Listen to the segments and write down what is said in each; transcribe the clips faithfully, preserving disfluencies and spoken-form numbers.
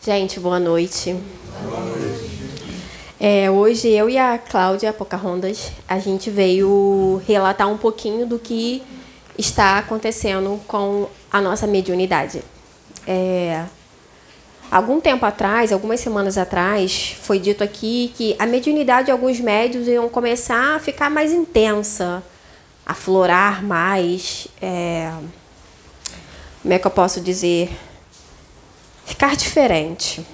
Gente, boa noite. Boa noite. É, hoje eu e a Cláudia Pocahontas, a gente veio relatar um pouquinho do que está acontecendo com a nossa mediunidade. É, algum tempo atrás, algumas semanas atrás, foi dito aqui que a mediunidade de alguns médiuns iam começar a ficar mais intensa, a aflorar mais, é, como é que eu posso dizer? Ficar diferente.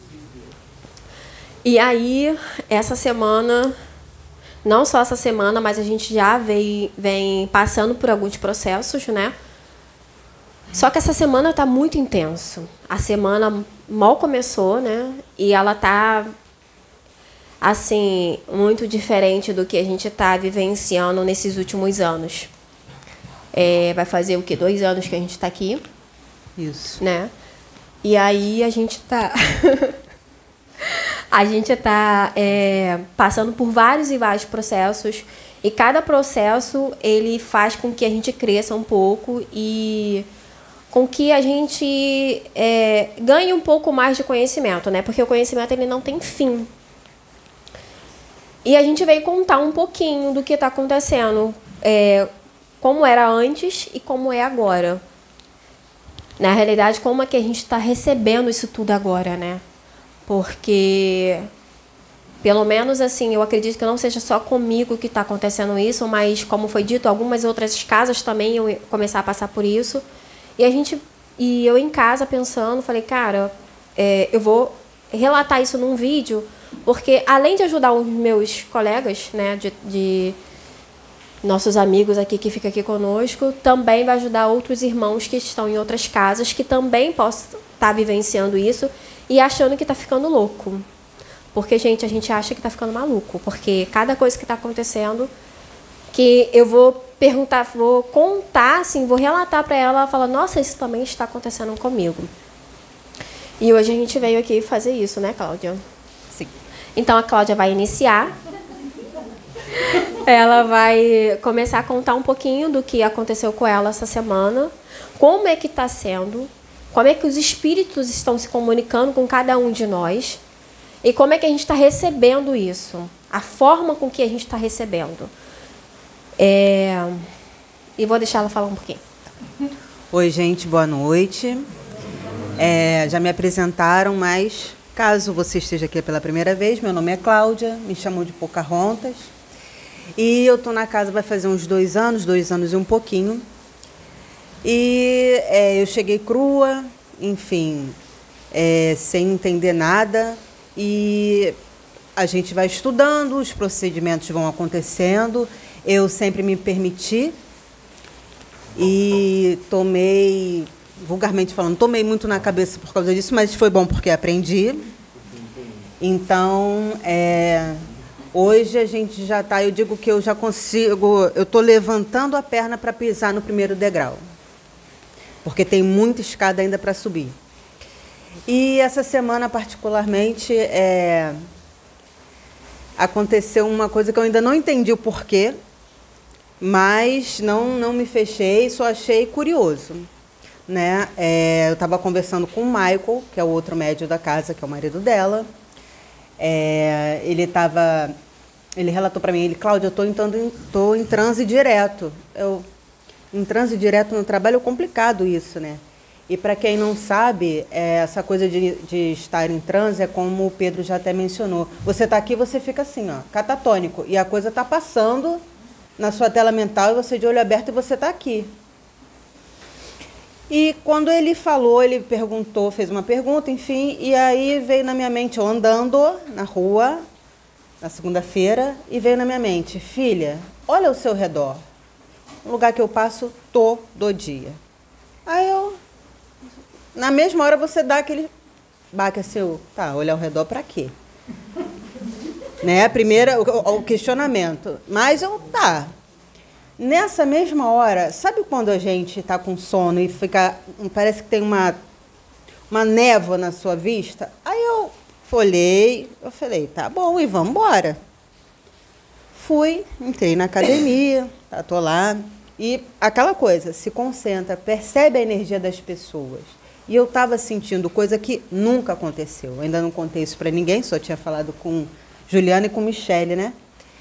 E aí, essa semana, não só essa semana, mas a gente já vem, vem passando por alguns processos, né? Só que essa semana está muito intenso. A semana mal começou, né? E ela está, assim, muito diferente do que a gente está vivenciando nesses últimos anos. É, vai fazer o quê? Dois anos que a gente está aqui. Isso. Né? E aí a gente está... a gente está é, passando por vários e vários processos. E cada processo, ele faz com que a gente cresça um pouco e com que a gente é, ganhe um pouco mais de conhecimento, né? Porque o conhecimento, ele não tem fim. E a gente veio contar um pouquinho do que está acontecendo, é, como era antes e como é agora. Na realidade, como é que a gente está recebendo isso tudo agora, né? Porque, pelo menos assim, eu acredito que não seja só comigo que está acontecendo isso, mas, como foi dito, algumas outras casas também iam começar a passar por isso. E a gente, e eu em casa pensando, falei, cara, é, eu vou relatar isso num vídeo, porque além de ajudar os meus colegas, né, de, de nossos amigos aqui que ficam aqui conosco, também vai ajudar outros irmãos que estão em outras casas, que também possam estar vivenciando isso e achando que está ficando louco. Porque, gente, a gente acha que está ficando maluco, porque cada coisa que está acontecendo, que eu vou perguntar, vou contar, assim, vou relatar para ela, ela fala, nossa, isso também está acontecendo comigo. E hoje a gente veio aqui fazer isso, né, Cláudia? Sim. Então, a Cláudia vai iniciar. Ela vai começar a contar um pouquinho do que aconteceu com ela essa semana, como é que está sendo, como é que os espíritos estão se comunicando com cada um de nós e como é que a gente está recebendo isso, a forma com que a gente está recebendo. É... E vou deixar ela falar um pouquinho. Oi, gente, boa noite. É, já me apresentaram, mas caso você esteja aqui pela primeira vez, meu nome é Cláudia, me chamam de Pocahontas. E eu estou na casa vai fazer uns dois anos, dois anos e um pouquinho. E é, eu cheguei crua, enfim, é, sem entender nada. E a gente vai estudando, os procedimentos vão acontecendo. Eu sempre me permiti e tomei, vulgarmente falando, tomei muito na cabeça por causa disso, mas foi bom porque aprendi. Então, é... hoje a gente já está, eu digo que eu já consigo, eu estou levantando a perna para pisar no primeiro degrau, porque tem muita escada ainda para subir. E essa semana, particularmente, é, aconteceu uma coisa que eu ainda não entendi o porquê, mas não, não me fechei, só achei curioso. Né? É, eu estava conversando com o Michael, que é o outro médium da casa, que é o marido dela. É, ele estava, ele relatou para mim, ele, Cláudia, eu estou em, tô em transe direto. Eu, em transe direto no trabalho é complicado isso, né? E para quem não sabe, é, essa coisa de, de estar em transe é como o Pedro já até mencionou. Você está aqui, você fica assim, ó, catatônico, e a coisa está passando na sua tela mental e você de olho aberto e você está aqui. E quando ele falou, ele perguntou, fez uma pergunta, enfim, e aí veio na minha mente, eu andando na rua, na segunda-feira, e veio na minha mente, filha, olha ao seu redor, um lugar que eu passo todo dia. Aí eu, na mesma hora você dá aquele baque assim, tá, olhar ao redor para quê? Né, a primeira, o, o questionamento, mas eu, tá. Nessa mesma hora, sabe quando a gente está com sono e fica, parece que tem uma, uma névoa na sua vista? Aí eu olhei, eu falei, tá bom, e vamos embora. Fui, entrei na academia, tá, tô lá, e aquela coisa, se concentra, percebe a energia das pessoas. E eu estava sentindo coisa que nunca aconteceu. Eu ainda não contei isso para ninguém, só tinha falado com Juliana e com Michele, né?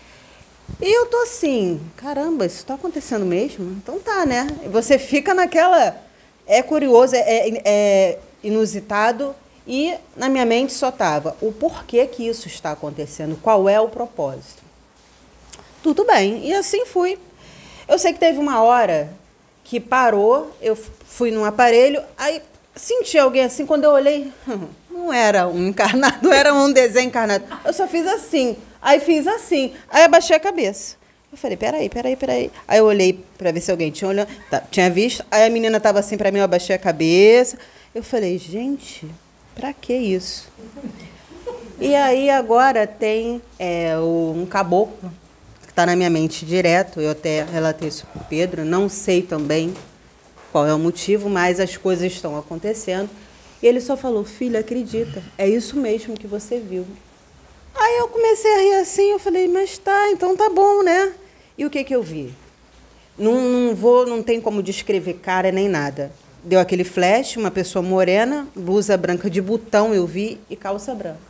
E eu tô assim, caramba, isso está acontecendo mesmo? Então tá, né? E você fica naquela... É curioso, é, é, é inusitado, e na minha mente só estava o porquê que isso está acontecendo, qual é o propósito. Tudo bem, e assim fui. Eu sei que teve uma hora que parou, eu fui num aparelho, aí senti alguém assim, quando eu olhei, não era um encarnado, não era um desenho encarnado. Eu só fiz assim, aí fiz assim, aí abaixei a cabeça. Eu falei, peraí, peraí, peraí. Aí eu olhei para ver se alguém tinha olhado, tá, tinha visto, aí a menina estava assim para mim, eu abaixei a cabeça. Eu falei, gente, para que isso? E aí agora tem é, um caboclo, que está na minha mente direto, eu até relatei isso para o Pedro, não sei também qual é o motivo, mas as coisas estão acontecendo. E ele só falou, filha, acredita, é isso mesmo que você viu. Aí eu comecei a rir assim, eu falei, mas tá, então tá bom, né? E o que que eu vi? Não, não vou, não tem como descrever cara nem nada. Deu aquele flash, uma pessoa morena, blusa branca de botão, eu vi, e calça branca.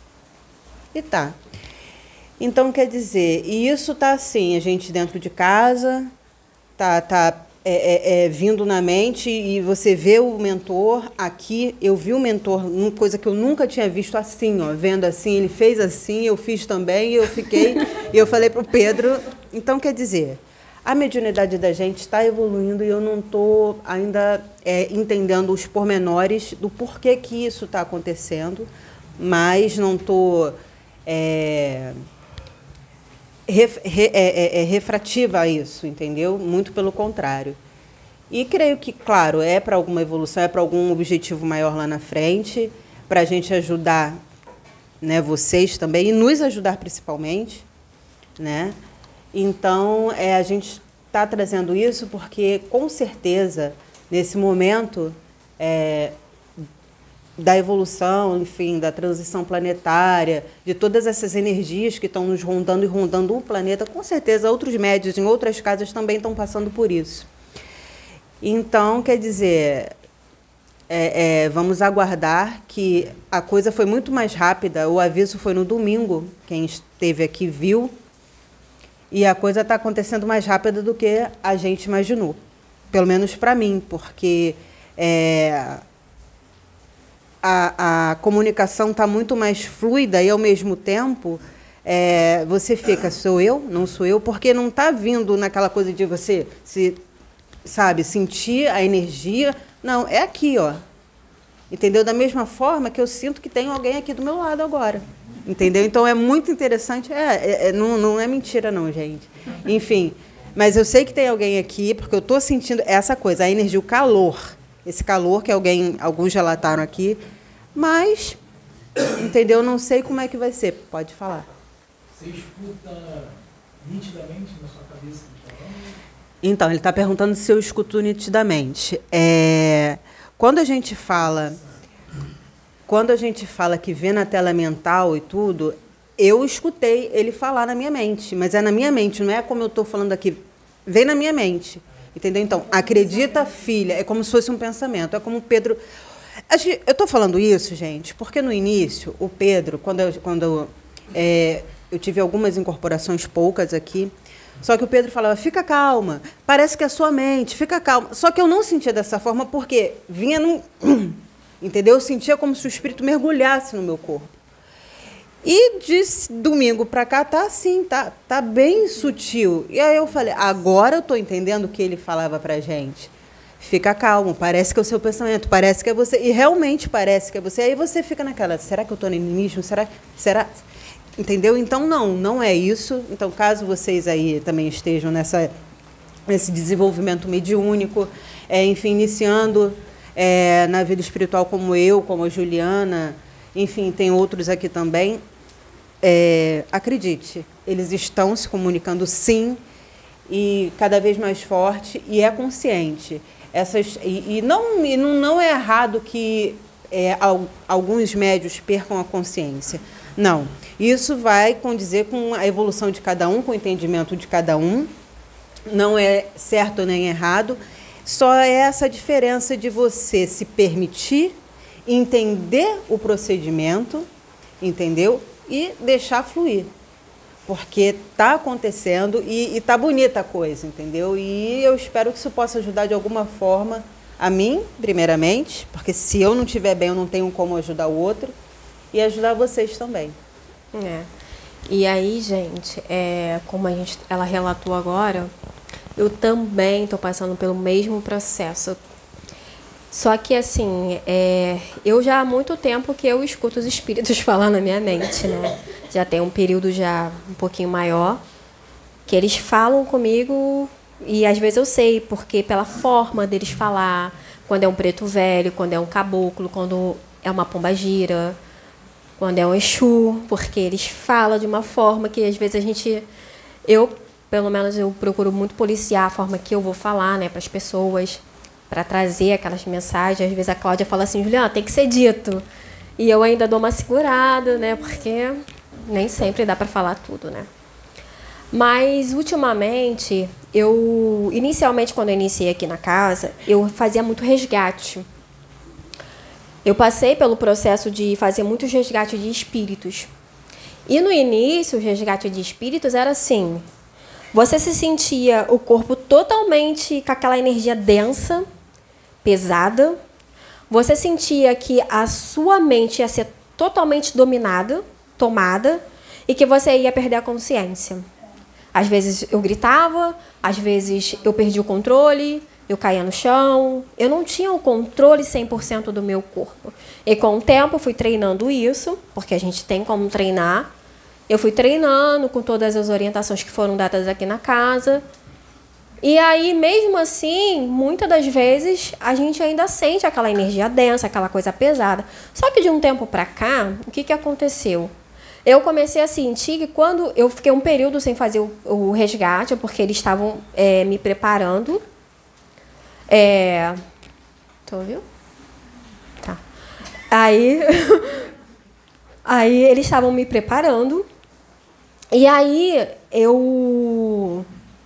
E tá. Então, quer dizer, e isso tá assim, a gente dentro de casa, tá, tá é, é, é, vindo na mente, e você vê o mentor aqui, eu vi o mentor, uma coisa que eu nunca tinha visto assim, ó, vendo assim, ele fez assim, eu fiz também, e eu fiquei, e eu falei para o Pedro, então, quer dizer, a mediunidade da gente está evoluindo e eu não estou ainda é, entendendo os pormenores do porquê que isso está acontecendo, mas não estou é, ref, re, é, é, refrativa a isso, entendeu? Muito pelo contrário. E creio que, claro, é para alguma evolução, é para algum objetivo maior lá na frente, para a gente ajudar, né, vocês também, e nos ajudar principalmente, né? Então, é, a gente está trazendo isso porque, com certeza, nesse momento é, da evolução, enfim, da transição planetária, de todas essas energias que estão nos rondando e rondando o planeta, com certeza outros médios em outras casas também estão passando por isso. Então, quer dizer, é, é, vamos aguardar que a coisa foi muito mais rápida, o aviso foi no domingo, quem esteve aqui viu, e a coisa está acontecendo mais rápida do que a gente imaginou. Pelo menos para mim, porque é, a, a comunicação está muito mais fluida e, ao mesmo tempo, é, você fica, sou eu? Não sou eu? Porque não está vindo naquela coisa de você, se, sabe, sentir a energia. Não, é aqui, ó. Entendeu? Da mesma forma que eu sinto que tem alguém aqui do meu lado agora. Entendeu? Então, é muito interessante. É, é, não, não é mentira, não, gente. Enfim, mas eu sei que tem alguém aqui, porque eu estou sentindo essa coisa, a energia, o calor. Esse calor que alguém, alguns relataram aqui. Mas, entendeu? Não sei como é que vai ser. Pode falar. Você escuta nitidamente na sua cabeça? Então, ele está perguntando se eu escuto nitidamente. É, quando a gente fala... Quando a gente fala que vê na tela mental e tudo, eu escutei ele falar na minha mente, mas é na minha mente, não é como eu estou falando aqui, vem na minha mente, entendeu? Então, acredita, filha, é como se fosse um pensamento, é como o Pedro... Eu estou falando isso, gente, porque no início, o Pedro, quando eu, quando, é, eu tive algumas incorporações poucas aqui, só que o Pedro falava, fica calma, parece que é a sua mente, fica calma. Só que eu não sentia dessa forma porque vinha num... Entendeu? Eu sentia como se o espírito mergulhasse no meu corpo. E de domingo para cá tá assim, tá, tá bem sutil. E aí eu falei, agora eu estou entendendo o que ele falava para a gente. Fica calmo, parece que é o seu pensamento, parece que é você. E realmente parece que é você. Aí você fica naquela, será que eu estou no inimismo? Será? Será? Entendeu? Então, não, não é isso. Então, caso vocês aí também estejam nessa, nesse desenvolvimento mediúnico, é, enfim, iniciando... É, na vida espiritual como eu, como a Juliana, enfim, tem outros aqui também, é, acredite, eles estão se comunicando sim, e cada vez mais forte, e é consciente. Essas, e, e, não, e não, não é errado que é, alguns médios percam a consciência. Não, isso vai condizer com a evolução de cada um, com o entendimento de cada um, não é certo nem errado, Só é essa diferença de você se permitir, entender o procedimento, entendeu? E deixar fluir. Porque está acontecendo e está bonita a coisa, entendeu? E eu espero que isso possa ajudar de alguma forma a mim, primeiramente, porque se eu não estiver bem, eu não tenho como ajudar o outro, e ajudar vocês também. É. E aí, gente, é, como a gente, ela relatou agora, eu também estou passando pelo mesmo processo. Só que, assim, é, eu já há muito tempo que eu escuto os espíritos falar na minha mente, né? Já tem um período já um pouquinho maior, que eles falam comigo e às vezes eu sei, porque pela forma deles falar, quando é um preto velho, quando é um caboclo, quando é uma pombagira, quando é um Exu, porque eles falam de uma forma que às vezes a gente... Eu, pelo menos, eu procuro muito policiar a forma que eu vou falar, né, para as pessoas, para trazer aquelas mensagens. Às vezes a Cláudia fala assim, Juliana, tem que ser dito. E eu ainda dou uma segurada, né, porque nem sempre dá para falar tudo, né. Mas, ultimamente, eu... Inicialmente, quando eu iniciei aqui na casa, eu fazia muito resgate. Eu passei pelo processo de fazer muitos resgates de espíritos. E no início, o resgate de espíritos era assim, você se sentia o corpo totalmente com aquela energia densa, pesada, você sentia que a sua mente ia ser totalmente dominada, tomada, e que você ia perder a consciência. Às vezes eu gritava, às vezes eu perdi o controle, eu caía no chão, eu não tinha o controle cem por cento do meu corpo. E com o tempo eu fui treinando isso, porque a gente tem como treinar. Eu fui treinando com todas as orientações que foram dadas aqui na casa. E aí, mesmo assim, muitas das vezes, a gente ainda sente aquela energia densa, aquela coisa pesada. Só que de um tempo para cá, o que, que aconteceu? Eu comecei a sentir que quando eu fiquei um período sem fazer o, o resgate, porque eles estavam é, me preparando. É... Tu ouviu? Tá. Aí, aí eles estavam me preparando. E aí eu...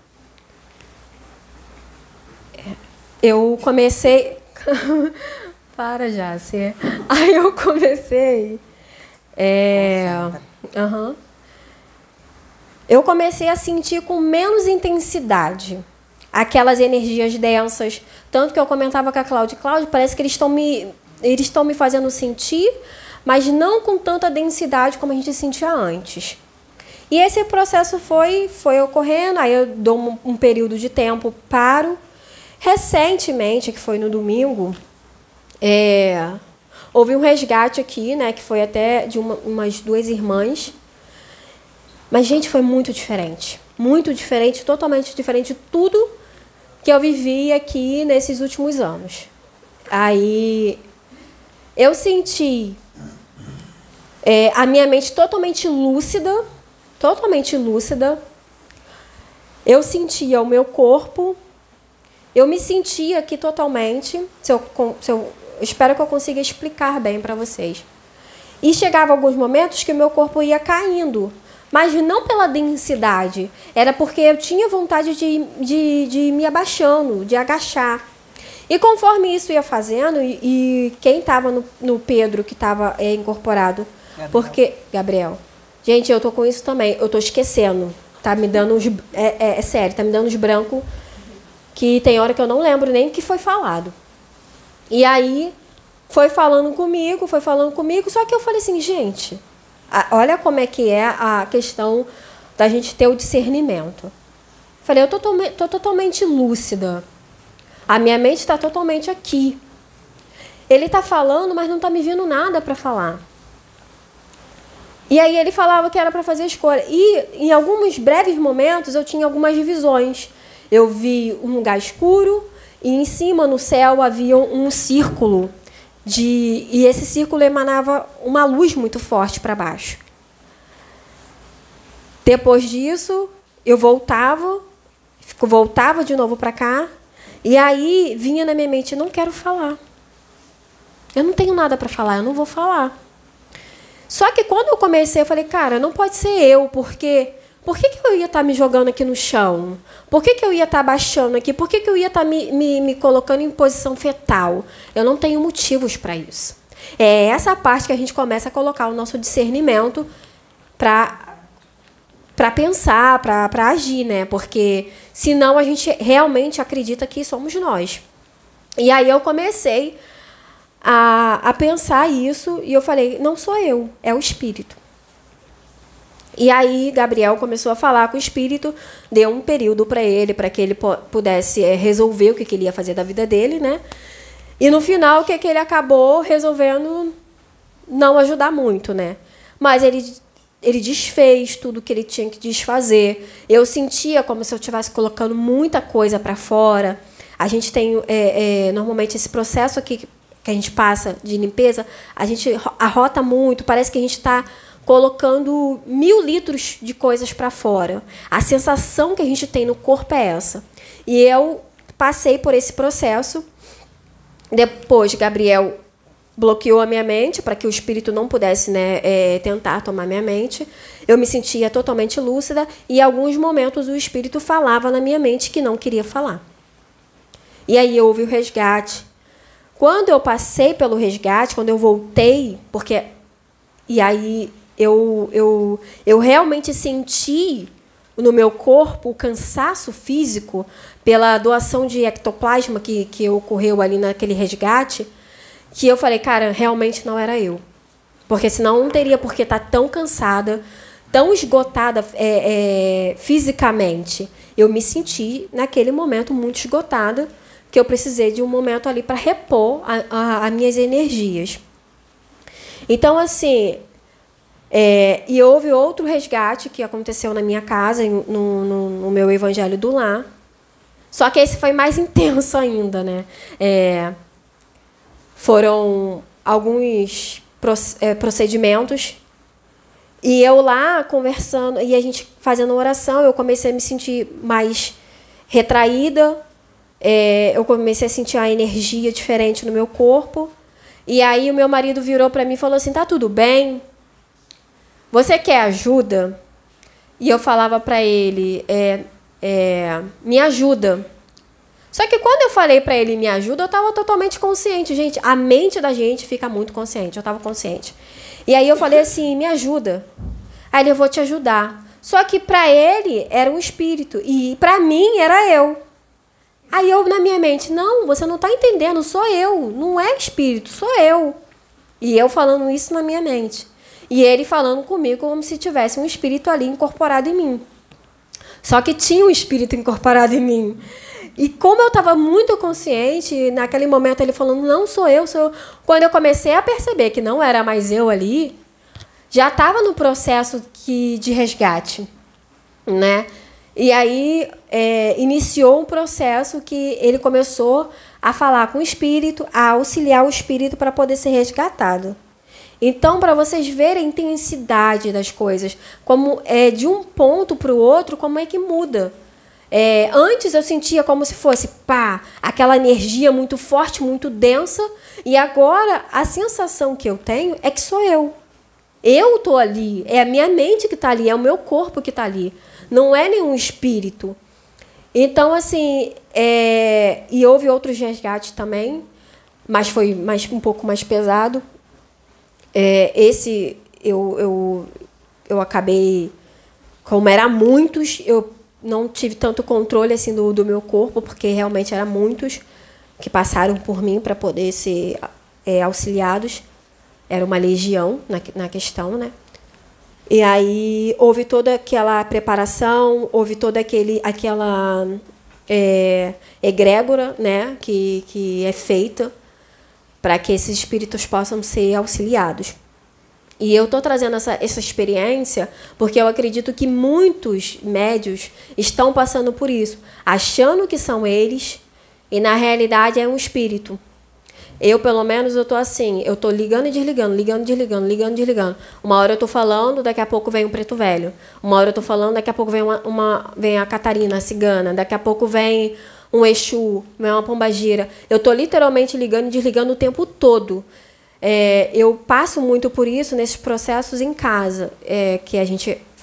Eu comecei... Para, Jácia. Aí eu comecei... É... Uhum. Eu comecei a sentir com menos intensidade aquelas energias densas. Tanto que eu comentava com a Cláudia. Cláudia, parece que eles estão me, eles estão me fazendo sentir, mas não com tanta densidade como a gente sentia antes. E esse processo foi, foi ocorrendo, aí eu dou um, um período de tempo, paro. Recentemente, que foi no domingo, é, houve um resgate aqui, né, que foi até de uma, umas duas irmãs. Mas, gente, foi muito diferente. Muito diferente, totalmente diferente de tudo que eu vivi aqui nesses últimos anos. Aí, eu senti é, a minha mente totalmente lúcida, totalmente lúcida. Eu sentia o meu corpo, eu me sentia aqui totalmente, se eu, se eu, eu espero que eu consiga explicar bem para vocês. E chegava alguns momentos que o meu corpo ia caindo, mas não pela densidade, era porque eu tinha vontade de, de, de me abaixando, de agachar. E conforme isso ia fazendo, e, e quem estava no, no Pedro, que estava é, incorporado, Gabriel. porque... Gabriel. Gente, eu tô com isso também, eu tô esquecendo, tá me dando uns... É, é, é sério, tá me dando uns brancos, que tem hora que eu não lembro nem o que foi falado. E aí, foi falando comigo, foi falando comigo, só que eu falei assim, gente... Olha como é que é a questão da gente ter o discernimento. Falei, eu tô, tô totalmente lúcida. A minha mente está totalmente aqui. Ele está falando, mas não está me vindo nada para falar. E aí ele falava que era para fazer escolha. E em alguns breves momentos eu tinha algumas visões. Eu vi um lugar escuro e em cima no céu havia um círculo. De, e esse círculo emanava uma luz muito forte para baixo. Depois disso, eu voltava, voltava de novo para cá, e aí vinha na minha mente, não quero falar. Eu não tenho nada para falar, eu não vou falar. Só que quando eu comecei, eu falei, cara, não pode ser eu, porque por que, que eu ia estar me jogando aqui no chão? Por que, que eu ia estar baixando aqui? Por que, que eu ia estar me, me, me colocando em posição fetal? Eu não tenho motivos para isso. É essa parte que a gente começa a colocar o nosso discernimento para para pensar, para agir, né? Porque senão a gente realmente acredita que somos nós. E aí eu comecei a, a pensar isso e eu falei, não sou eu, é o espírito. E aí Gabriel começou a falar com o espírito, deu um período para ele, para que ele pudesse é, resolver o que, que ele ia fazer da vida dele, né? E no final, o que, que ele acabou resolvendo não ajudar muito, né? Mas ele, ele desfez tudo que ele tinha que desfazer. Eu sentia como se eu estivesse colocando muita coisa para fora. A gente tem, é, é, normalmente, esse processo aqui que a gente passa de limpeza, a gente arrota muito, parece que a gente está colocando mil litros de coisas para fora. A sensação que a gente tem no corpo é essa. E eu passei por esse processo. Depois, Gabriel bloqueou a minha mente para que o espírito não pudesse, né, é, tentar tomar minha mente. Eu me sentia totalmente lúcida e, em alguns momentos, o espírito falava na minha mente que não queria falar. E aí houve o resgate. Quando eu passei pelo resgate, quando eu voltei, porque... E aí eu, eu, eu realmente senti no meu corpo o cansaço físico pela doação de ectoplasma que, que ocorreu ali naquele resgate, que eu falei, cara, realmente não era eu. Porque senão não teria por que estar tão cansada, tão esgotada é, é, fisicamente. Eu me senti, naquele momento, muito esgotada, que eu precisei de um momento ali para repor as minhas energias. Então, assim... É, e houve outro resgate que aconteceu na minha casa, no, no, no meu Evangelho do Lar. Só que esse foi mais intenso ainda, né? É, foram alguns procedimentos. E eu lá conversando, e a gente fazendo oração, eu comecei a me sentir mais retraída. É, eu comecei a sentir a energia diferente no meu corpo. E aí o meu marido virou para mim e falou assim, tá tudo bem? Você quer ajuda? E eu falava para ele, é, é, me ajuda. Só que quando eu falei para ele, me ajuda, eu estava totalmente consciente. Gente, a mente da gente fica muito consciente. Eu estava consciente. E aí eu falei assim, me ajuda. Aí ele, eu vou te ajudar. Só que para ele era um espírito. E para mim era eu. Aí eu, na minha mente, não, você não está entendendo, sou eu. Não é espírito, sou eu. E eu falando isso na minha mente. E ele falando comigo como se tivesse um espírito ali incorporado em mim. Só que tinha um espírito incorporado em mim. E como eu estava muito consciente, naquele momento ele falando, não sou eu, sou eu. Quando eu comecei a perceber que não era mais eu ali, já estava no processo que, de resgate, né? E aí é, iniciou um processo que ele começou a falar com o espírito, a auxiliar o espírito para poder ser resgatado. Então, para vocês verem a intensidade das coisas, como é de um ponto para o outro, como é que muda. É, antes eu sentia como se fosse, pá, aquela energia muito forte, muito densa, e agora a sensação que eu tenho é que sou eu. Eu estou ali, é a minha mente que está ali, é o meu corpo que está ali. Não é nenhum espírito. Então, assim, é, e houve outros resgates também, mas foi mais, um pouco mais pesado. É, esse eu, eu, eu acabei, como eram muitos, eu não tive tanto controle assim, do, do meu corpo, porque realmente eram muitos que passaram por mim para poder ser é, auxiliados. Era uma legião na, na questão, né? E aí houve toda aquela preparação, houve toda aquele, aquela é, egrégora, né, que, que é feita para que esses espíritos possam ser auxiliados. E eu estou trazendo essa, essa experiência porque eu acredito que muitos médios estão passando por isso, achando que são eles e, na realidade, é um espírito. Eu, pelo menos, eu estou assim, eu estou ligando e desligando, ligando e desligando, ligando e desligando. Uma hora eu estou falando, daqui a pouco vem um preto velho. Uma hora eu estou falando, daqui a pouco vem, uma, uma, vem a Catarina, a cigana. Daqui a pouco vem um Exu, vem uma pombagira. Eu estou literalmente ligando e desligando o tempo todo. É, eu passo muito por isso nesses processos em casa, é, que a gente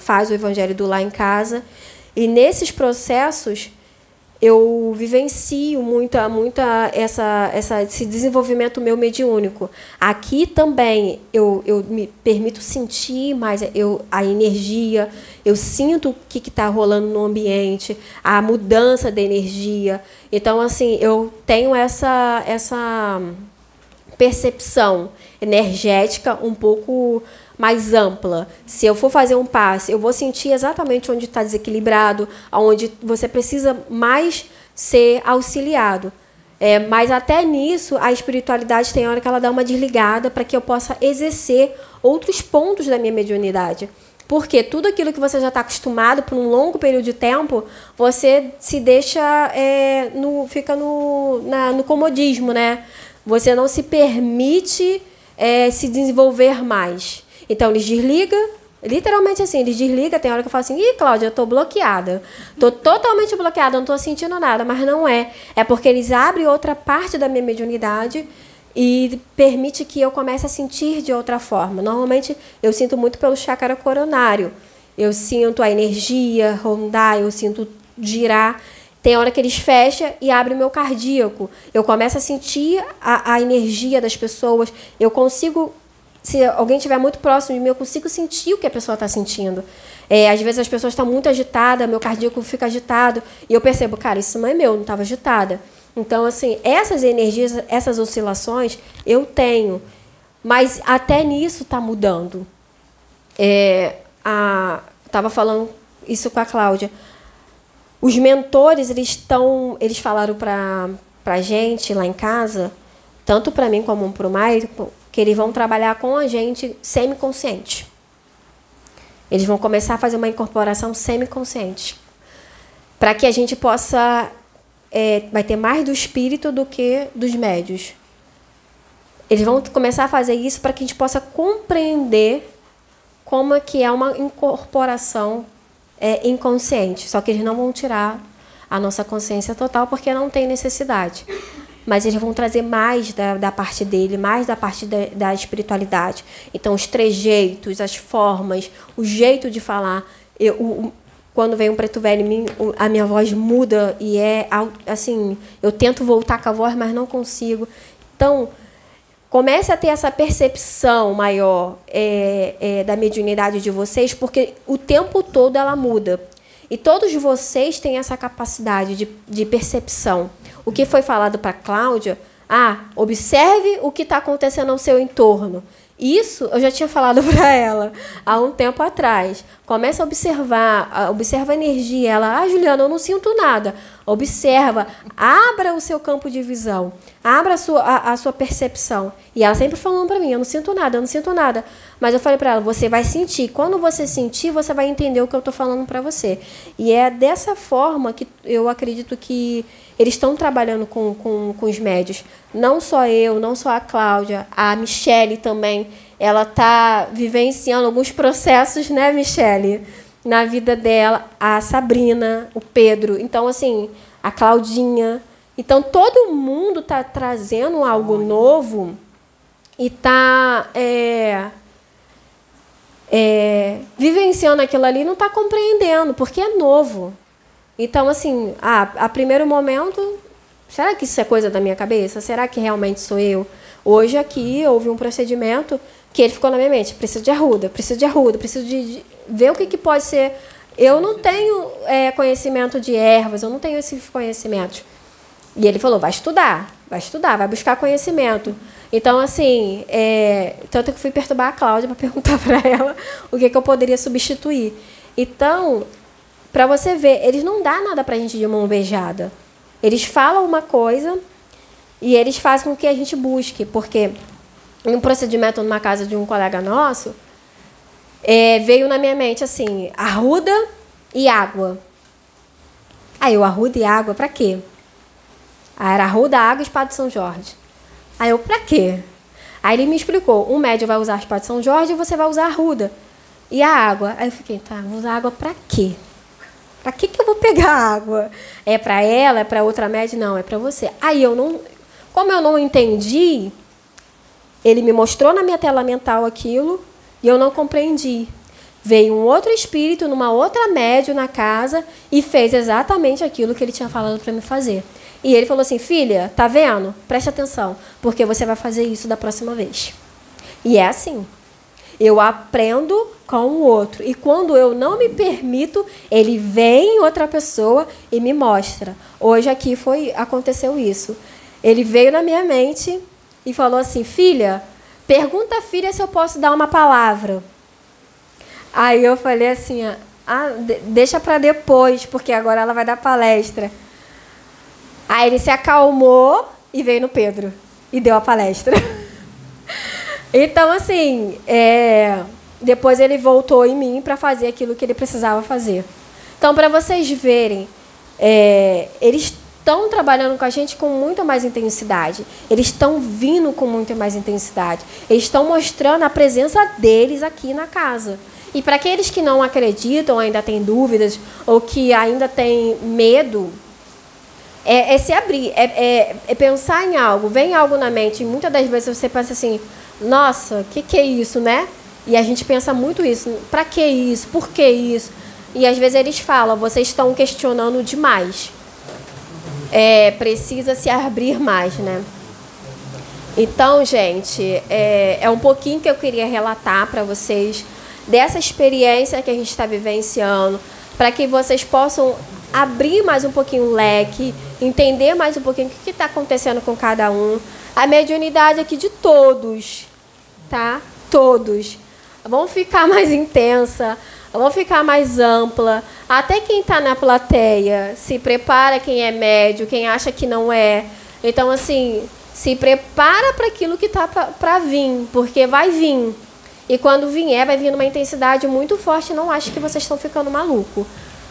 faz o Evangelho do Lar em Casa. E nesses processos, eu vivencio muita, muita essa, essa, esse desenvolvimento meu mediúnico. Aqui também eu, eu me permito sentir mais eu, a energia, eu sinto o que está rolando no ambiente, a mudança da energia. Então, assim, eu tenho essa, essa percepção energética um pouco mais ampla. Se eu for fazer um passe, eu vou sentir exatamente onde está desequilibrado, onde você precisa mais ser auxiliado. É, mas até nisso, a espiritualidade tem hora que ela dá uma desligada para que eu possa exercer outros pontos da minha mediunidade. Porque tudo aquilo que você já está acostumado por um longo período de tempo, você se deixa, é, no, fica no, na, no comodismo, né? Você não se permite é, se desenvolver mais. Então, eles desligam, literalmente assim, eles desligam. Tem hora que eu falo assim, ih, Cláudia, eu estou bloqueada. Estou totalmente bloqueada, não estou sentindo nada. Mas não é. É porque eles abrem outra parte da minha mediunidade e permite que eu comece a sentir de outra forma. Normalmente, eu sinto muito pelo chácara coronário. Eu sinto a energia rondar, eu sinto girar. Tem hora que eles fecham e abrem o meu cardíaco. Eu começo a sentir a, a energia das pessoas. Eu consigo... Se alguém estiver muito próximo de mim, eu consigo sentir o que a pessoa está sentindo. É, às vezes as pessoas estão muito agitadas, meu cardíaco fica agitado, e eu percebo, cara, isso não é meu, não estava agitada. Então, assim, essas energias, essas oscilações, eu tenho. Mas até nisso está mudando. É, a, estava falando isso com a Cláudia. Os mentores, eles estão, eles falaram para a gente lá em casa, tanto para mim como para o Maicon, que eles vão trabalhar com a gente semiconsciente. Eles vão começar a fazer uma incorporação semiconsciente. Para que a gente possa... É, vai ter mais do espírito do que dos médios. Eles vão começar a fazer isso para que a gente possa compreender como é que é uma incorporação é, inconsciente. Só que eles não vão tirar a nossa consciência total, porque não tem necessidade. Mas eles vão trazer mais da, da parte dele, mais da parte da, da espiritualidade. Então, os trejeitos, as formas, o jeito de falar. Eu, o, quando vem um preto velho em mim, a minha voz muda e é assim, eu tento voltar com a voz, mas não consigo. Então, comece a ter essa percepção maior é, é, da mediunidade de vocês, porque o tempo todo ela muda. E todos vocês têm essa capacidade de, de percepção. O que foi falado para a Cláudia, ah, observe o que está acontecendo ao seu entorno. Isso eu já tinha falado para ela há um tempo atrás. Começa a observar, observa a energia. Ela, ah, Juliana, eu não sinto nada. Observa, abra o seu campo de visão, abra a sua, a, a sua percepção. E ela sempre falando para mim, eu não sinto nada, eu não sinto nada. Mas eu falei para ela, você vai sentir. Quando você sentir, você vai entender o que eu estou falando para você. E é dessa forma que eu acredito que eles estão trabalhando com, com, com os médios. Não só eu, não só a Cláudia, a Michele também. Ela está vivenciando alguns processos, né, Michele? Na vida dela, a Sabrina, o Pedro. Então, assim, a Claudinha. Então, todo mundo está trazendo algo novo e está é, é, vivenciando aquilo ali e não está compreendendo, porque é novo. Então, assim, a, a primeiro momento, será que isso é coisa da minha cabeça? Será que realmente sou eu? Hoje aqui houve um procedimento que ele ficou na minha mente, preciso de arruda, preciso de arruda, preciso de, de ver o que, que pode ser. Eu não tenho é, conhecimento de ervas, eu não tenho esses conhecimentos. E ele falou, vai estudar, vai estudar, vai buscar conhecimento. Então, assim, é, tanto que fui perturbar a Cláudia para perguntar para ela o que, que eu poderia substituir. Então, para você ver, eles não dão nada para a gente de mão beijada. Eles falam uma coisa e eles fazem com que a gente busque. Porque em um procedimento numa casa de um colega nosso, é, veio na minha mente assim, arruda e água. Aí eu, arruda e água, para quê? Aí era arruda, água e espada de São Jorge. Aí eu, para quê? Aí ele me explicou, um médium vai usar a espada de São Jorge e você vai usar a arruda. E a água? Aí eu fiquei, tá, vou usar água para quê? Para que, que eu vou pegar água? É para ela? É para outra médium? Não, é para você. Aí eu não... Como eu não entendi, ele me mostrou na minha tela mental aquilo e eu não compreendi. Veio um outro espírito, numa outra médium na casa e fez exatamente aquilo que ele tinha falado para me fazer. E ele falou assim, filha, tá vendo? Preste atenção, porque você vai fazer isso da próxima vez. E é assim. Eu aprendo com o outro. E quando eu não me permito, ele vem outra pessoa e me mostra. Hoje aqui foi, aconteceu isso. Ele veio na minha mente e falou assim, filha, pergunta a filha se eu posso dar uma palavra. Aí eu falei assim, ah, deixa para depois, porque agora ela vai dar palestra. Aí ele se acalmou e veio no Pedro e deu a palestra. Então, assim, é, depois ele voltou em mim para fazer aquilo que ele precisava fazer. Então, para vocês verem, é, eles estão trabalhando com a gente com muita mais intensidade. Eles estão vindo com muita mais intensidade. Eles estão mostrando a presença deles aqui na casa. E para aqueles que não acreditam, ainda têm dúvidas, ou que ainda têm medo, é, é se abrir, é, é, é pensar em algo, vem algo na mente, e muitas das vezes você pensa assim, nossa, o que, que é isso, né? E a gente pensa muito isso, para que isso, por que isso? E às vezes eles falam, vocês estão questionando demais. É, precisa se abrir mais, né? Então, gente, é, é um pouquinho que eu queria relatar para vocês dessa experiência que a gente está vivenciando, para que vocês possam abrir mais um pouquinho o leque, entender mais um pouquinho o que está acontecendo com cada um. A mediunidade aqui de todos, tá? Todos. Vão ficar mais intensa, vão ficar mais ampla. Até quem está na plateia se prepara, quem é médio, quem acha que não é. Então, assim, se prepara para aquilo que está para vir, porque vai vir. E quando vier, vai vir numa intensidade muito forte. Não acho que vocês estão ficando maluco,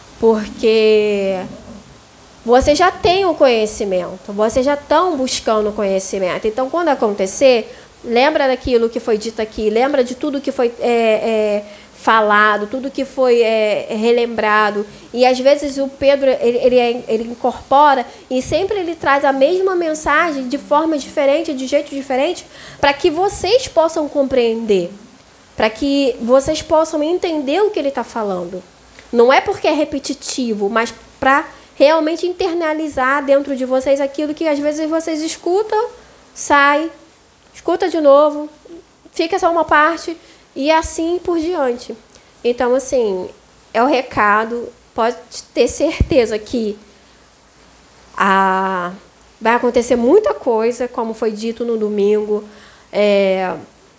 porque vocês já têm o conhecimento, vocês já estão buscando o conhecimento. Então, quando acontecer, lembra daquilo que foi dito aqui, lembra de tudo que foi é, é, falado, tudo que foi é, relembrado. E, às vezes, o Pedro ele, ele, ele incorpora e sempre ele traz a mesma mensagem de forma diferente, de jeito diferente, para que vocês possam compreender, para que vocês possam entender o que ele está falando. Não é porque é repetitivo, mas para realmente internalizar dentro de vocês aquilo que às vezes vocês escutam, sai, escuta de novo, fica só uma parte e assim por diante. Então, assim, é o recado. Pode ter certeza que a, vai acontecer muita coisa, como foi dito no domingo. É,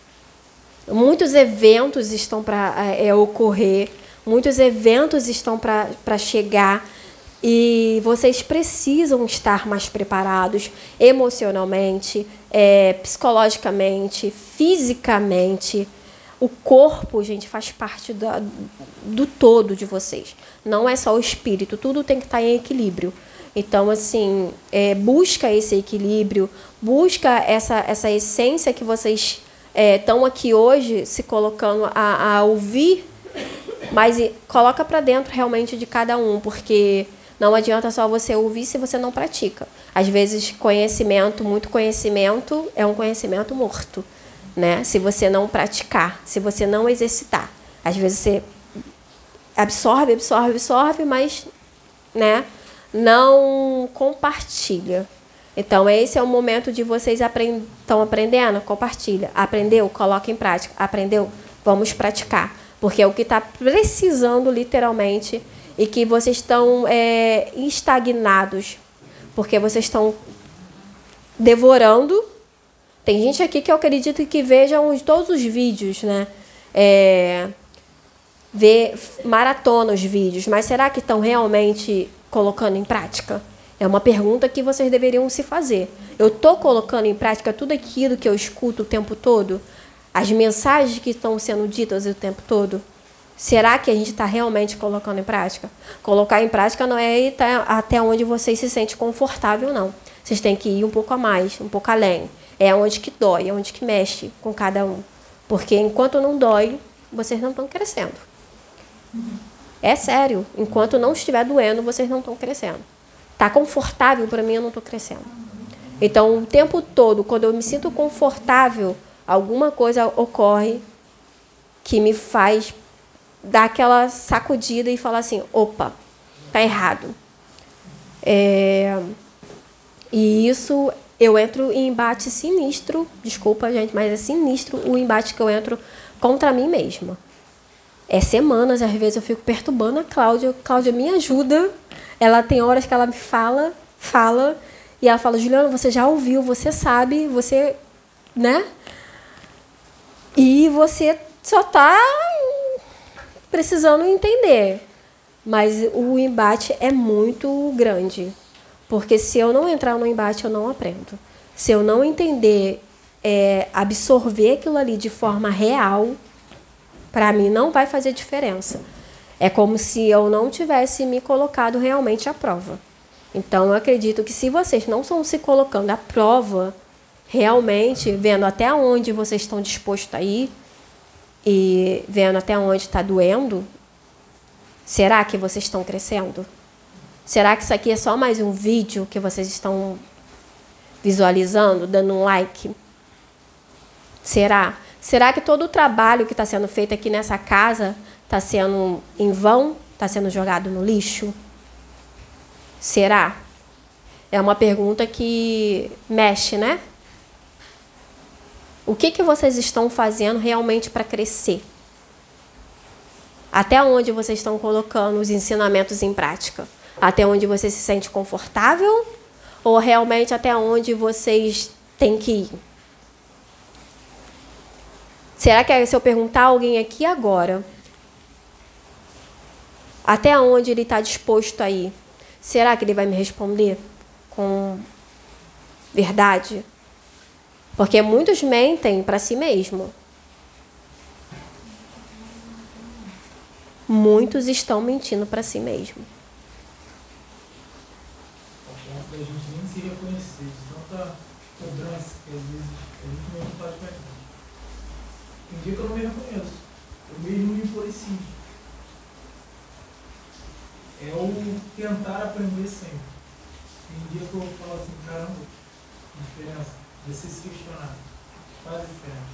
muitos eventos estão para é, ocorrer. Muitos eventos estão para chegar e vocês precisam estar mais preparados emocionalmente, é, psicologicamente, fisicamente. O corpo, gente, faz parte da, do todo de vocês. Não é só o espírito, tudo tem que estar em equilíbrio. Então, assim, é, busca esse equilíbrio, busca essa, essa essência que vocês estão é, aqui hoje se colocando a, a ouvir, mas coloca para dentro realmente de cada um, porque não adianta só você ouvir se você não pratica. Às vezes, conhecimento, muito conhecimento, é um conhecimento morto, né? Se você não praticar, se você não exercitar. Às vezes você absorve, absorve, absorve, mas, né, não compartilha. Então, esse é o momento de vocês aprend... estão aprendendo, compartilha. Aprendeu? Coloca em prática. Aprendeu? Vamos praticar. Porque é o que está precisando, literalmente, e que vocês estão é, estagnados, porque vocês estão devorando. Tem gente aqui que eu acredito que vejam todos os vídeos, né? É, vê, maratona os vídeos, mas será que estão realmente colocando em prática? É uma pergunta que vocês deveriam se fazer. Eu estou colocando em prática tudo aquilo que eu escuto o tempo todo? As mensagens que estão sendo ditas o tempo todo, será que a gente está realmente colocando em prática? Colocar em prática não é ir até onde vocês se sentem confortável, não. Vocês têm que ir um pouco a mais, um pouco além. É onde que dói, é onde que mexe com cada um. Porque enquanto não dói, vocês não estão crescendo. É sério. Enquanto não estiver doendo, vocês não estão crescendo. Está confortável para mim, eu não estou crescendo. Então, o tempo todo, quando eu me sinto confortável, alguma coisa ocorre que me faz dar aquela sacudida e falar assim, opa, tá errado. É, e isso, eu entro em embate sinistro, desculpa, gente, mas é sinistro o embate que eu entro contra mim mesma. É semanas, às vezes eu fico perturbando a Cláudia. Cláudia, me ajuda. Ela tem horas que ela me fala, fala, e ela fala, Juliana, você já ouviu, você sabe, você, né? E você só tá precisando entender. Mas o embate é muito grande. Porque se eu não entrar no embate, eu não aprendo. Se eu não entender, é, absorver aquilo ali de forma real, para mim não vai fazer diferença. É como se eu não tivesse me colocado realmente à prova. Então, eu acredito que se vocês não estão se colocando à prova, realmente, vendo até onde vocês estão dispostos a ir e vendo até onde está doendo, será que vocês estão crescendo? Será que isso aqui é só mais um vídeo que vocês estão visualizando, dando um like? Será? Será que todo o trabalho que está sendo feito aqui nessa casa está sendo em vão? Está sendo jogado no lixo? Será? É uma pergunta que mexe, né? O que, que vocês estão fazendo realmente para crescer? Até onde vocês estão colocando os ensinamentos em prática? Até onde você se sente confortável? Ou realmente até onde vocês têm que ir? Será que se eu perguntar a alguém aqui agora, até onde ele está disposto a ir, será que ele vai me responder com verdade? Porque muitos mentem para si mesmo. Muitos estão mentindo para si mesmo. A ponto da gente nem se reconhecer, de tanta cobrança que às vezes a gente mesmo faz com a gente. Tem dia que eu não me reconheço. Eu mesmo me policio. É o tentar aprender sempre. Tem dia que eu falo assim, caramba, diferença. Você se questionar. Faz a diferença.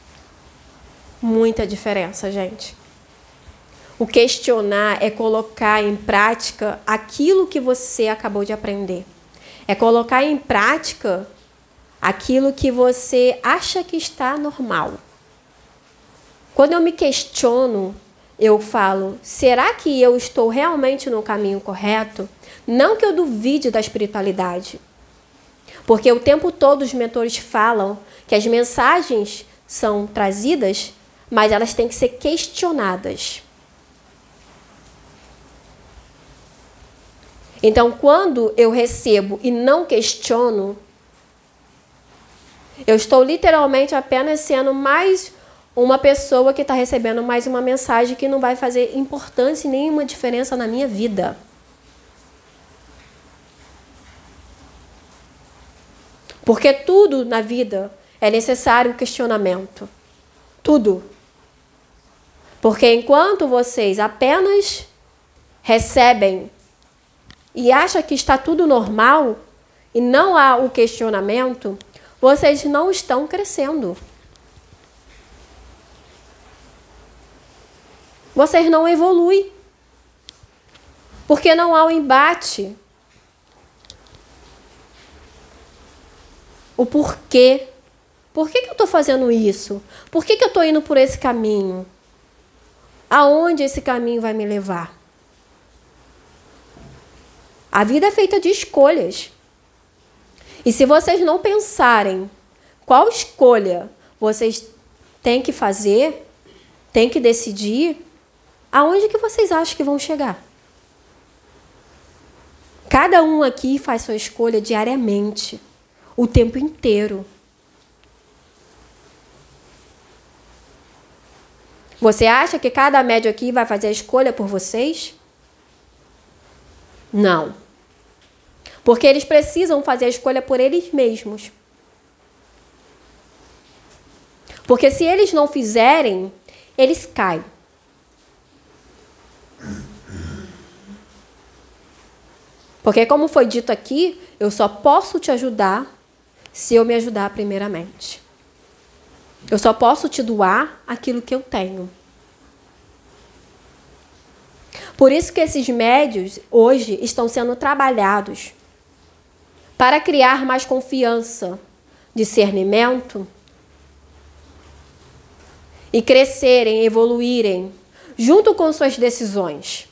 Muita diferença, gente. O questionar é colocar em prática aquilo que você acabou de aprender. É colocar em prática aquilo que você acha que está normal. Quando eu me questiono, eu falo, será que eu estou realmente no caminho correto? Não que eu duvide da espiritualidade. Porque o tempo todo os mentores falam que as mensagens são trazidas, mas elas têm que ser questionadas. Então, quando eu recebo e não questiono, eu estou literalmente apenas sendo mais uma pessoa que está recebendo mais uma mensagem que não vai fazer importância e nenhuma diferença na minha vida. Porque tudo na vida é necessário questionamento. Tudo. Porque enquanto vocês apenas recebem e acham que está tudo normal e não há o questionamento, vocês não estão crescendo. Vocês não evoluem. Porque não há o embate. O porquê. Por que, que eu estou fazendo isso? Por que, que eu estou indo por esse caminho? Aonde esse caminho vai me levar? A vida é feita de escolhas. E se vocês não pensarem qual escolha vocês têm que fazer, têm que decidir, aonde que vocês acham que vão chegar? Cada um aqui faz sua escolha diariamente, o tempo inteiro. Você acha que cada médium aqui vai fazer a escolha por vocês? Não. Porque eles precisam fazer a escolha por eles mesmos. Porque se eles não fizerem, eles caem. Porque, como foi dito aqui, eu só posso te ajudar se eu me ajudar primeiramente. Eu só posso te doar aquilo que eu tenho. Por isso que esses médios hoje estão sendo trabalhados para criar mais confiança, discernimento e crescerem, evoluírem junto com suas decisões,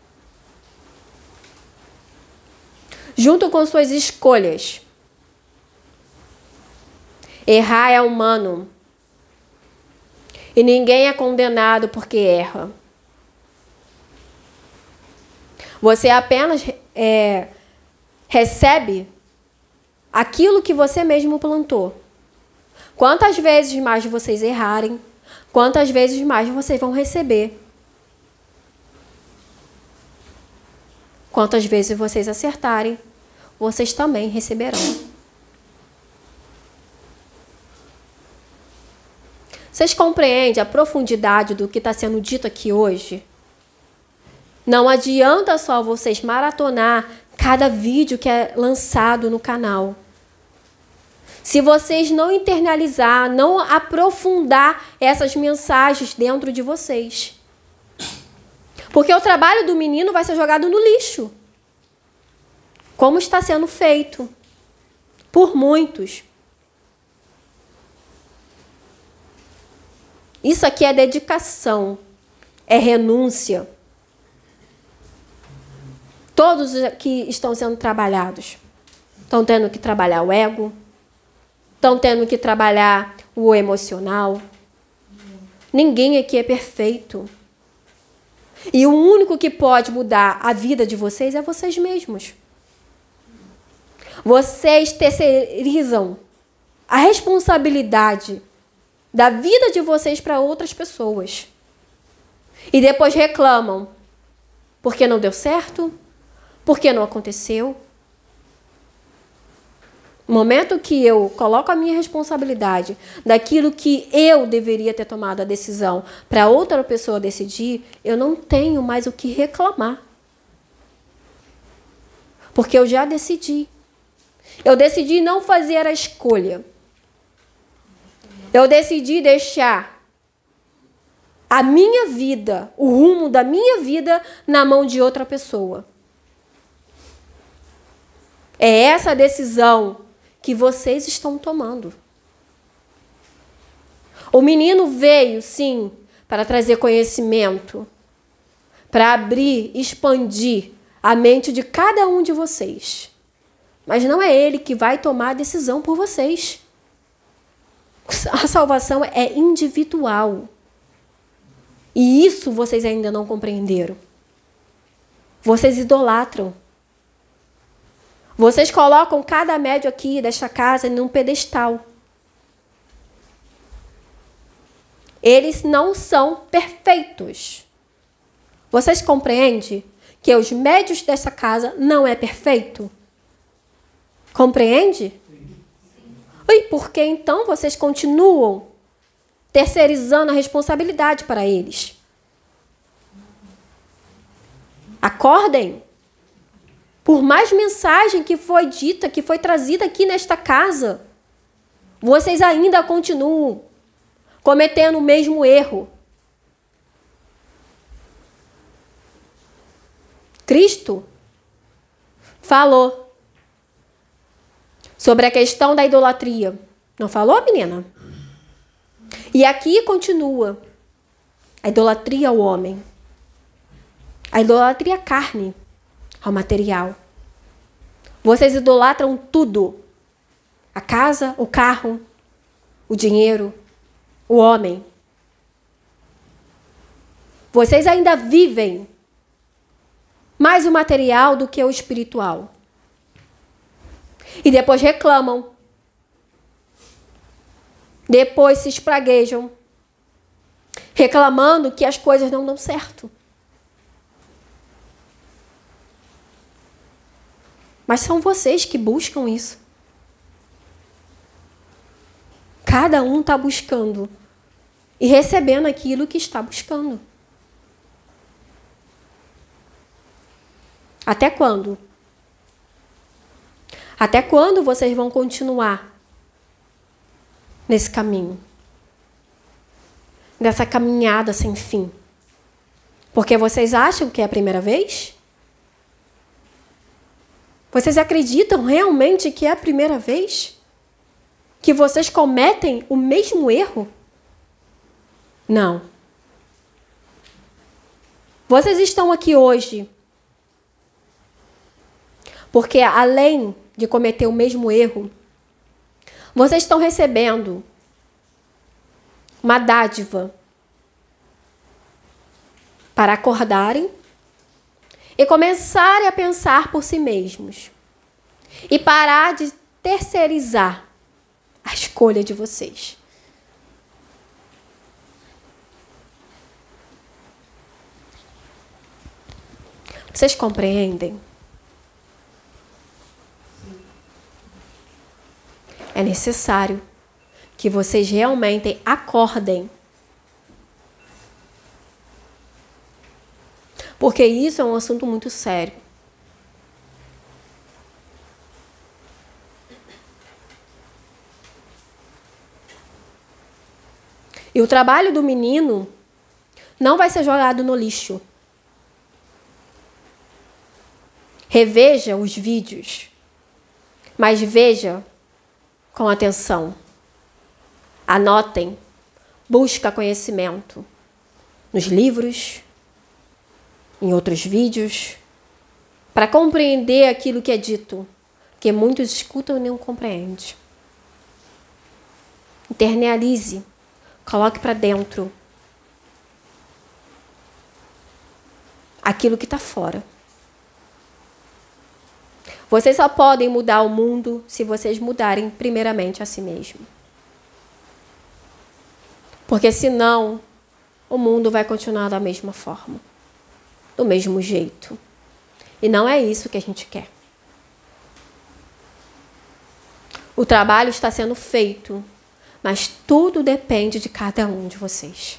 junto com suas escolhas. Errar é humano e ninguém é condenado porque erra. Você apenas é, recebe aquilo que você mesmo plantou. Quantas vezes mais vocês errarem, quantas vezes mais vocês vão receber. Quantas vezes vocês acertarem, vocês também receberão. Vocês compreendem a profundidade do que está sendo dito aqui hoje? Não adianta só vocês maratonar cada vídeo que é lançado no canal. Se vocês não internalizar, não aprofundar essas mensagens dentro de vocês. Porque o trabalho do menino vai ser jogado no lixo. Como está sendo feito por muitos. Isso aqui é dedicação, é renúncia. Todos que estão sendo trabalhados estão tendo que trabalhar o ego, estão tendo que trabalhar o emocional. Ninguém aqui é perfeito. E o único que pode mudar a vida de vocês é vocês mesmos. Vocês terceirizam a responsabilidade da vida de vocês para outras pessoas. E depois reclamam. Porque não deu certo? Porque não aconteceu? No momento que eu coloco a minha responsabilidade daquilo que eu deveria ter tomado a decisão para outra pessoa decidir, eu não tenho mais o que reclamar. Porque eu já decidi. Eu decidi não fazer a escolha. Eu decidi deixar a minha vida, o rumo da minha vida na mão de outra pessoa. É essa a decisão que vocês estão tomando. O menino veio, sim, para trazer conhecimento, para abrir, expandir a mente de cada um de vocês. Mas não é ele que vai tomar a decisão por vocês. A salvação é individual. E isso vocês ainda não compreenderam. Vocês idolatram. Vocês colocam cada médio aqui desta casa num pedestal. Eles não são perfeitos. Vocês compreendem que os médios desta casa não é perfeito? Compreende? E por que então vocês continuam terceirizando a responsabilidade para eles? Acordem. Por mais mensagem que foi dita, que foi trazida aqui nesta casa, vocês ainda continuam cometendo o mesmo erro. Cristo falou sobre a questão da idolatria. Não falou, menina? E aqui continua. A idolatria ao homem. A idolatria à carne. Ao material. Vocês idolatram tudo. A casa, o carro, o dinheiro, o homem. Vocês ainda vivem mais o material do que o espiritual. E depois reclamam. Depois se espraguejam. Reclamando que as coisas não dão certo. Mas são vocês que buscam isso. Cada um está buscando e recebendo aquilo que está buscando. Até quando? Até quando vocês vão continuar nesse caminho? Nessa caminhada sem fim? Porque vocês acham que é a primeira vez? Vocês acreditam realmente que é a primeira vez? Que vocês cometem o mesmo erro? Não. Vocês estão aqui hoje porque, além de cometer o mesmo erro, vocês estão recebendo uma dádiva para acordarem e começarem a pensar por si mesmos e parar de terceirizar a escolha de vocês. Vocês compreendem? É necessário que vocês realmente acordem. Porque isso é um assunto muito sério. E o trabalho do menino não vai ser jogado no lixo. Reveja os vídeos, mas veja com atenção. Anotem, busca conhecimento nos livros, em outros vídeos, para compreender aquilo que é dito, que muitos escutam e não compreendem. Internalize, coloque para dentro aquilo que está fora. Vocês só podem mudar o mundo se vocês mudarem primeiramente a si mesmo. Porque senão, o mundo vai continuar da mesma forma, do mesmo jeito. E não é isso que a gente quer. O trabalho está sendo feito, mas tudo depende de cada um de vocês.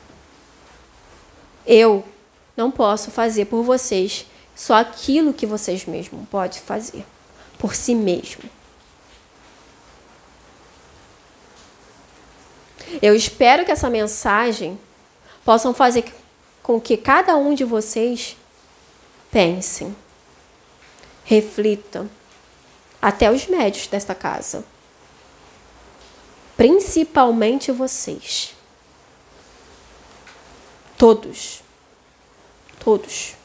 Eu não posso fazer por vocês só aquilo que vocês mesmos podem fazer por si mesmo. Eu espero que essa mensagem possa fazer com que cada um de vocês pensem, reflitam, até os médios desta casa. Principalmente vocês. Todos. Todos.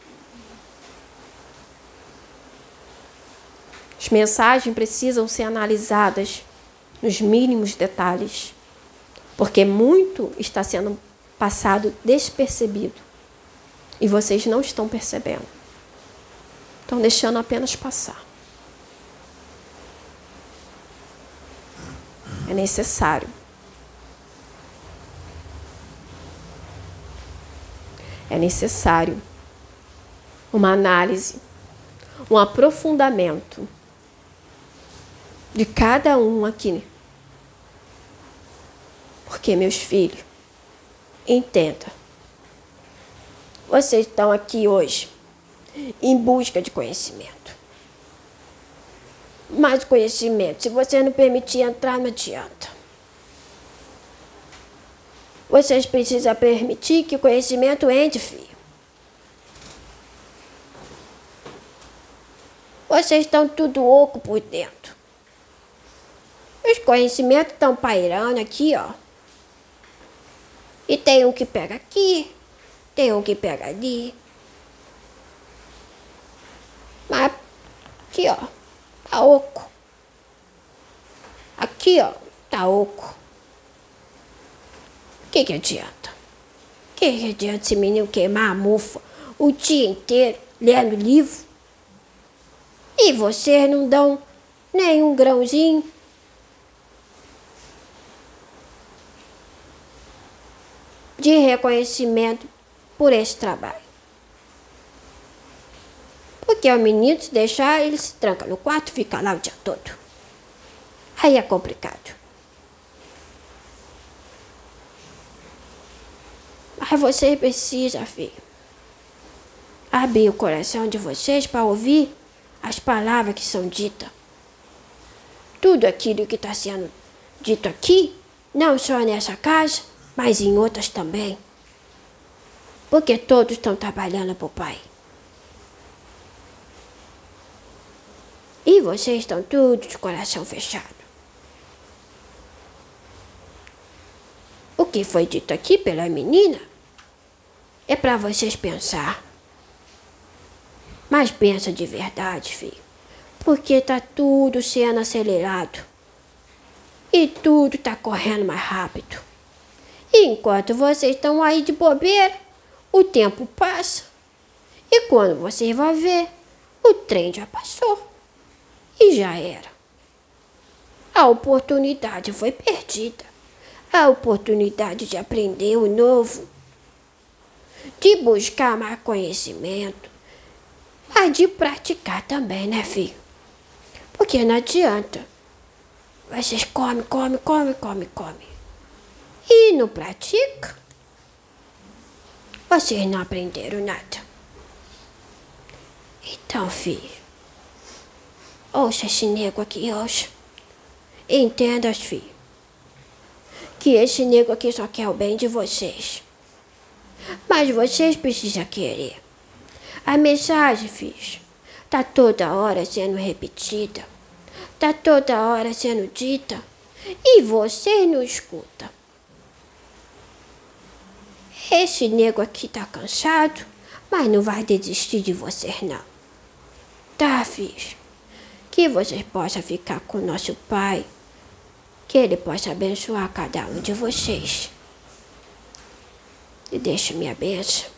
As mensagens precisam ser analisadas nos mínimos detalhes, porque muito está sendo passado despercebido e vocês não estão percebendo. Estão deixando apenas passar. É necessário. É necessário uma análise, um aprofundamento de cada um aqui. Porque, meus filhos, entenda. Vocês estão aqui hoje em busca de conhecimento. Mas o conhecimento, se você não permitir entrar, não adianta. Vocês precisam permitir que o conhecimento entre, filho. Vocês estão tudo oco por dentro. Os conhecimentos estão pairando aqui, ó. E tem um que pega aqui, tem um que pega ali. Mas aqui, ó, tá oco. Aqui, ó, tá oco. O que que adianta? O que que adianta esse menino queimar a mufa o dia inteiro lendo livro? E vocês não dão nenhum grãozinho? De reconhecimento por esse trabalho. Porque o menino, se deixar, ele se tranca no quarto e fica lá o dia todo. Aí é complicado. Mas vocês precisam, filho, abrir o coração de vocês para ouvir as palavras que são ditas. Tudo aquilo que está sendo dito aqui, não só nessa casa, mas em outras também. Porque todos estão trabalhando pro pai. E vocês estão todos de coração fechado. O que foi dito aqui pela menina é para vocês pensar. Mas pensa de verdade, filho. Porque tá tudo sendo acelerado. E tudo tá correndo mais rápido. E enquanto vocês estão aí de bobeira, o tempo passa. E quando vocês vão ver, o trem já passou. E já era. A oportunidade foi perdida. A oportunidade de aprender o novo. De buscar mais conhecimento. Mas de praticar também, né, filho? Porque não adianta. Vocês comem, comem, comem, comem, comem. E não praticam. Vocês não aprenderam nada. Então, filho. Ouça esse nego aqui, ouça. Entenda, filho. Que esse nego aqui só quer o bem de vocês. Mas vocês precisam querer. A mensagem, filhos, tá toda hora sendo repetida. Tá toda hora sendo dita. E vocês não escutam. Esse nego aqui tá cansado, mas não vai desistir de vocês, não. Tá, filhos? Que vocês possam ficar com o nosso Pai. Que Ele possa abençoar cada um de vocês. E deixa minha bênção.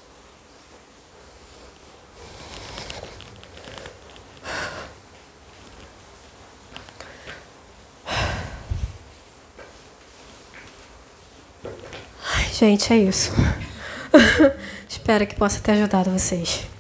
Gente, é isso. Espero que possa ter ajudado vocês.